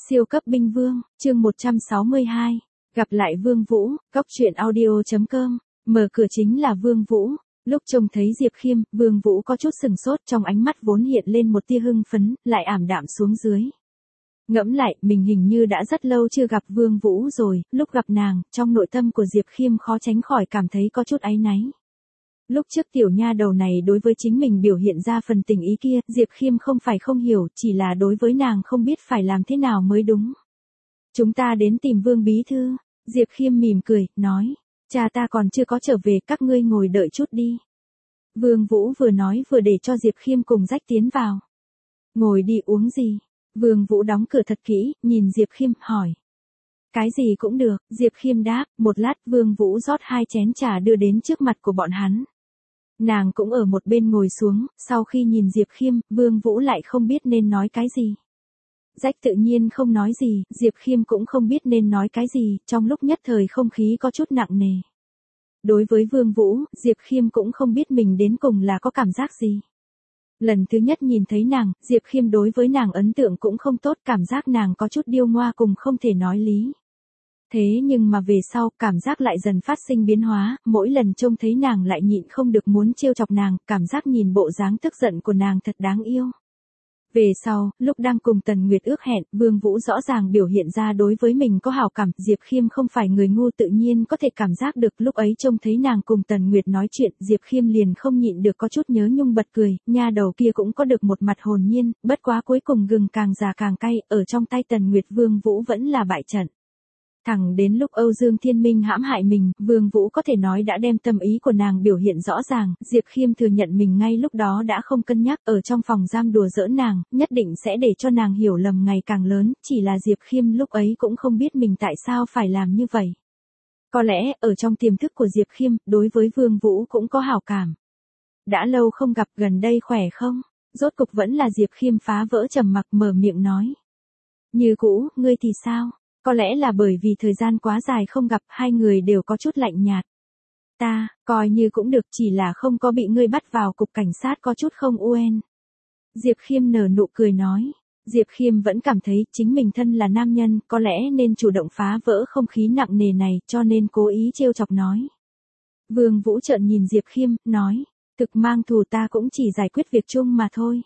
Siêu cấp binh vương, chương 162. Gặp lại Vương Vũ, góc truyện audio.com. Mở cửa chính là Vương Vũ. Lúc trông thấy Diệp Khiêm, Vương Vũ có chút sừng sốt, trong ánh mắt vốn hiện lên một tia hưng phấn, lại ảm đạm xuống dưới. Ngẫm lại, mình hình như đã rất lâu chưa gặp Vương Vũ rồi, lúc gặp nàng, trong nội tâm của Diệp Khiêm khó tránh khỏi cảm thấy có chút áy náy. Lúc trước tiểu nha đầu này đối với chính mình biểu hiện ra phần tình ý kia, Diệp Khiêm không phải không hiểu, chỉ là đối với nàng không biết phải làm thế nào mới đúng. Chúng ta đến tìm Vương Bí Thư. Diệp Khiêm mỉm cười, nói, cha ta còn chưa có trở về, các ngươi ngồi đợi chút đi. Vương Vũ vừa nói vừa để cho Diệp Khiêm cùng Rách tiến vào. Ngồi đi, uống gì? Vương Vũ đóng cửa thật kỹ, nhìn Diệp Khiêm, hỏi. Cái gì cũng được, Diệp Khiêm đáp, một lát Vương Vũ rót 2 chén trà đưa đến trước mặt của bọn hắn. Nàng cũng ở một bên ngồi xuống, sau khi nhìn Diệp Khiêm, Vương Vũ lại không biết nên nói cái gì. Rách tự nhiên không nói gì, Diệp Khiêm cũng không biết nên nói cái gì, trong lúc nhất thời không khí có chút nặng nề. Đối với Vương Vũ, Diệp Khiêm cũng không biết mình đến cùng là có cảm giác gì. Lần thứ nhất nhìn thấy nàng, Diệp Khiêm đối với nàng ấn tượng cũng không tốt, cảm giác nàng có chút điêu ngoa cùng không thể nói lý. Thế nhưng mà về sau, cảm giác lại dần phát sinh biến hóa, mỗi lần trông thấy nàng lại nhịn không được muốn trêu chọc nàng, cảm giác nhìn bộ dáng tức giận của nàng thật đáng yêu. Về sau, lúc đang cùng Tần Nguyệt ước hẹn, Vương Vũ rõ ràng biểu hiện ra đối với mình có hảo cảm, Diệp Khiêm không phải người ngu tự nhiên có thể cảm giác được, lúc ấy trông thấy nàng cùng Tần Nguyệt nói chuyện, Diệp Khiêm liền không nhịn được có chút nhớ nhung bật cười, nha đầu kia cũng có được một mặt hồn nhiên, bất quá cuối cùng gừng càng già càng cay, ở trong tay Tần Nguyệt Vương Vũ vẫn là bại trận. Thẳng đến lúc Âu Dương Thiên Minh hãm hại mình, Vương Vũ có thể nói đã đem tâm ý của nàng biểu hiện rõ ràng, Diệp Khiêm thừa nhận mình ngay lúc đó đã không cân nhắc, ở trong phòng giam đùa giỡn nàng, nhất định sẽ để cho nàng hiểu lầm ngày càng lớn, chỉ là Diệp Khiêm lúc ấy cũng không biết mình tại sao phải làm như vậy. Có lẽ, ở trong tiềm thức của Diệp Khiêm, đối với Vương Vũ cũng có hảo cảm. Đã lâu không gặp, gần đây khỏe không? Rốt cục vẫn là Diệp Khiêm phá vỡ trầm mặc, mở miệng nói. Như cũ, ngươi thì sao? Có lẽ là bởi vì thời gian quá dài không gặp, hai người đều có chút lạnh nhạt. Ta, coi như cũng được, chỉ là không có bị ngươi bắt vào cục cảnh sát có chút không uen. Diệp Khiêm nở nụ cười nói. Diệp Khiêm vẫn cảm thấy chính mình thân là nam nhân, có lẽ nên chủ động phá vỡ không khí nặng nề này, cho nên cố ý trêu chọc nói. Vương Vũ trợn nhìn Diệp Khiêm, nói, thực mang thù ta cũng chỉ giải quyết việc chung mà thôi.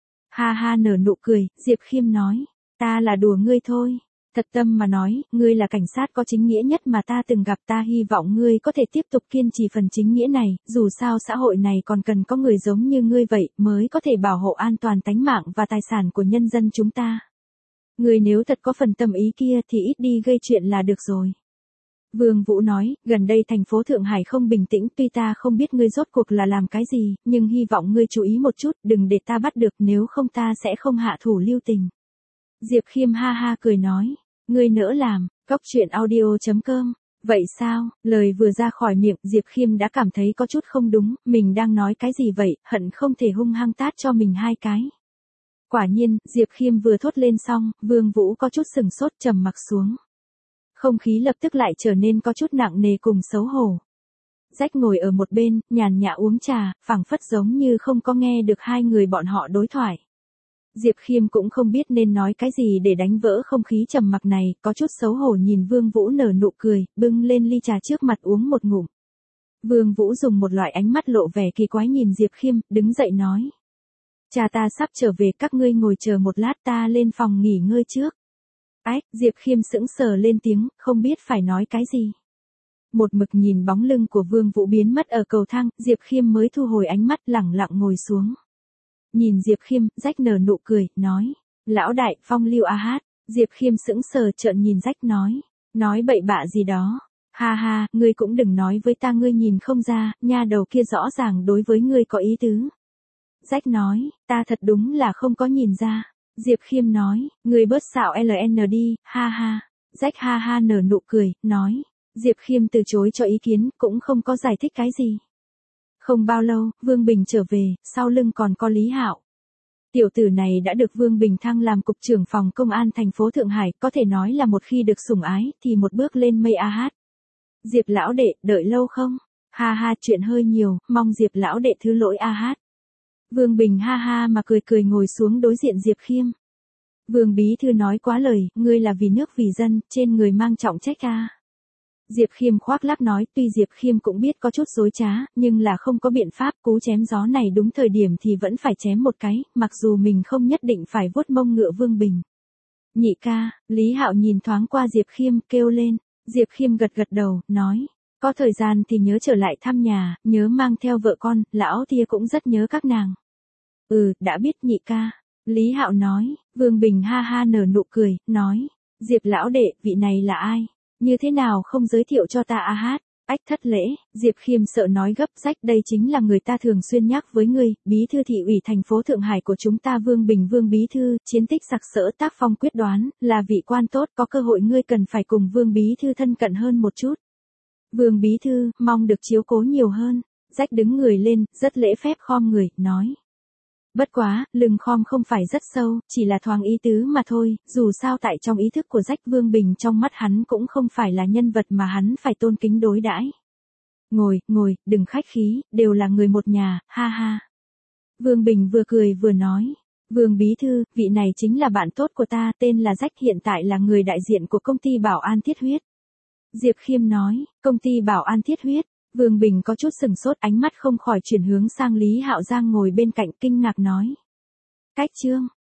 Ha ha, nở nụ cười, Diệp Khiêm nói, ta là đùa ngươi thôi. Thật tâm mà nói, ngươi là cảnh sát có chính nghĩa nhất mà ta từng gặp, ta hy vọng ngươi có thể tiếp tục kiên trì phần chính nghĩa này, dù sao xã hội này còn cần có người giống như ngươi vậy, mới có thể bảo hộ an toàn tánh mạng và tài sản của nhân dân chúng ta. Ngươi nếu thật có phần tâm ý kia thì ít đi gây chuyện là được rồi. Vương Vũ nói, gần đây thành phố Thượng Hải không bình tĩnh, tuy ta không biết ngươi rốt cuộc là làm cái gì, nhưng hy vọng ngươi chú ý một chút, đừng để ta bắt được, nếu không ta sẽ không hạ thủ lưu tình. Diệp Khiêm ha ha cười nói. Ngươi nỡ làm, góc truyện audio.com. Vậy sao, lời vừa ra khỏi miệng, Diệp Khiêm đã cảm thấy có chút không đúng, mình đang nói cái gì vậy, hận không thể hung hăng tát cho mình 2 cái. Quả nhiên, Diệp Khiêm vừa thốt lên xong, Vương Vũ có chút sừng sốt, trầm mặc xuống. Không khí lập tức lại trở nên có chút nặng nề cùng xấu hổ. Rách ngồi ở một bên, nhàn nhã uống trà, phảng phất giống như không có nghe được hai người bọn họ đối thoại. Diệp Khiêm cũng không biết nên nói cái gì để đánh vỡ không khí trầm mặc này, có chút xấu hổ nhìn Vương Vũ nở nụ cười, bưng lên ly trà trước mặt uống một ngụm. Vương Vũ dùng một loại ánh mắt lộ vẻ kỳ quái nhìn Diệp Khiêm, đứng dậy nói. Cha ta sắp trở về, các ngươi ngồi chờ một lát, ta lên phòng nghỉ ngơi trước. Ách, Diệp Khiêm sững sờ lên tiếng, không biết phải nói cái gì. Một mực nhìn bóng lưng của Vương Vũ biến mất ở cầu thang, Diệp Khiêm mới thu hồi ánh mắt, lẳng lặng ngồi xuống. Nhìn Diệp Khiêm, Rách nở nụ cười, nói, lão đại, phong lưu a hát. Diệp Khiêm sững sờ trợn nhìn Rách nói bậy bạ gì đó. Ha ha, ngươi cũng đừng nói với ta ngươi nhìn không ra, nha đầu kia rõ ràng đối với ngươi có ý tứ. Rách nói, ta thật đúng là không có nhìn ra. Diệp Khiêm nói, ngươi bớt xạo LN đi, ha ha. Rách ha ha nở nụ cười, nói, Diệp Khiêm từ chối cho ý kiến, cũng không có giải thích cái gì. Không bao lâu, Vương Bình trở về, sau lưng còn có Lý Hạo. Tiểu tử này đã được Vương Bình thăng làm cục trưởng phòng công an thành phố Thượng Hải, có thể nói là một khi được sủng ái, thì một bước lên mây a hát. Diệp lão đệ, đợi lâu không? Ha ha, chuyện hơi nhiều, mong Diệp lão đệ thứ lỗi a hát. Vương Bình ha ha mà cười cười ngồi xuống đối diện Diệp Khiêm. Vương bí thư nói quá lời, ngươi là vì nước vì dân, trên người mang trọng trách a. Diệp Khiêm khoác lác nói, tuy Diệp Khiêm cũng biết có chút dối trá, nhưng là không có biện pháp, cú chém gió này đúng thời điểm thì vẫn phải chém một cái, mặc dù mình không nhất định phải vuốt mông ngựa Vương Bình. Nhị ca, Lý Hạo nhìn thoáng qua Diệp Khiêm, kêu lên. Diệp Khiêm gật gật đầu, nói, có thời gian thì nhớ trở lại thăm nhà, nhớ mang theo vợ con, lão Tia cũng rất nhớ các nàng. Ừ, đã biết nhị ca. Lý Hạo nói, Vương Bình ha ha nở nụ cười, nói, Diệp lão đệ, vị này là ai? Như thế nào không giới thiệu cho ta a hát? Ách thất lễ, Diệp Khiêm sợ nói gấp rách, đây chính là người ta thường xuyên nhắc với ngươi, bí thư thị ủy thành phố Thượng Hải của chúng ta Vương Bình Vương bí thư, chiến tích sặc sỡ tác phong quyết đoán, là vị quan tốt, có cơ hội ngươi cần phải cùng Vương bí thư thân cận hơn một chút. Vương bí thư, mong được chiếu cố nhiều hơn. Rách đứng người lên, rất lễ phép khom người, nói. Bất quá, lưng khom không phải rất sâu, chỉ là thoáng ý tứ mà thôi, dù sao tại trong ý thức của Rách Vương Bình trong mắt hắn cũng không phải là nhân vật mà hắn phải tôn kính đối đãi. Ngồi, đừng khách khí, đều là người một nhà, ha ha. Vương Bình vừa cười vừa nói. Vương bí thư, vị này chính là bạn tốt của ta, tên là Rách, hiện tại là người đại diện của công ty Bảo An Thiết Huyết. Diệp Khiêm nói, công ty Bảo An Thiết Huyết. Vương Bình có chút sừng sốt, ánh mắt không khỏi chuyển hướng sang Lý Hạo Giang ngồi bên cạnh, kinh ngạc nói. Cách Trương,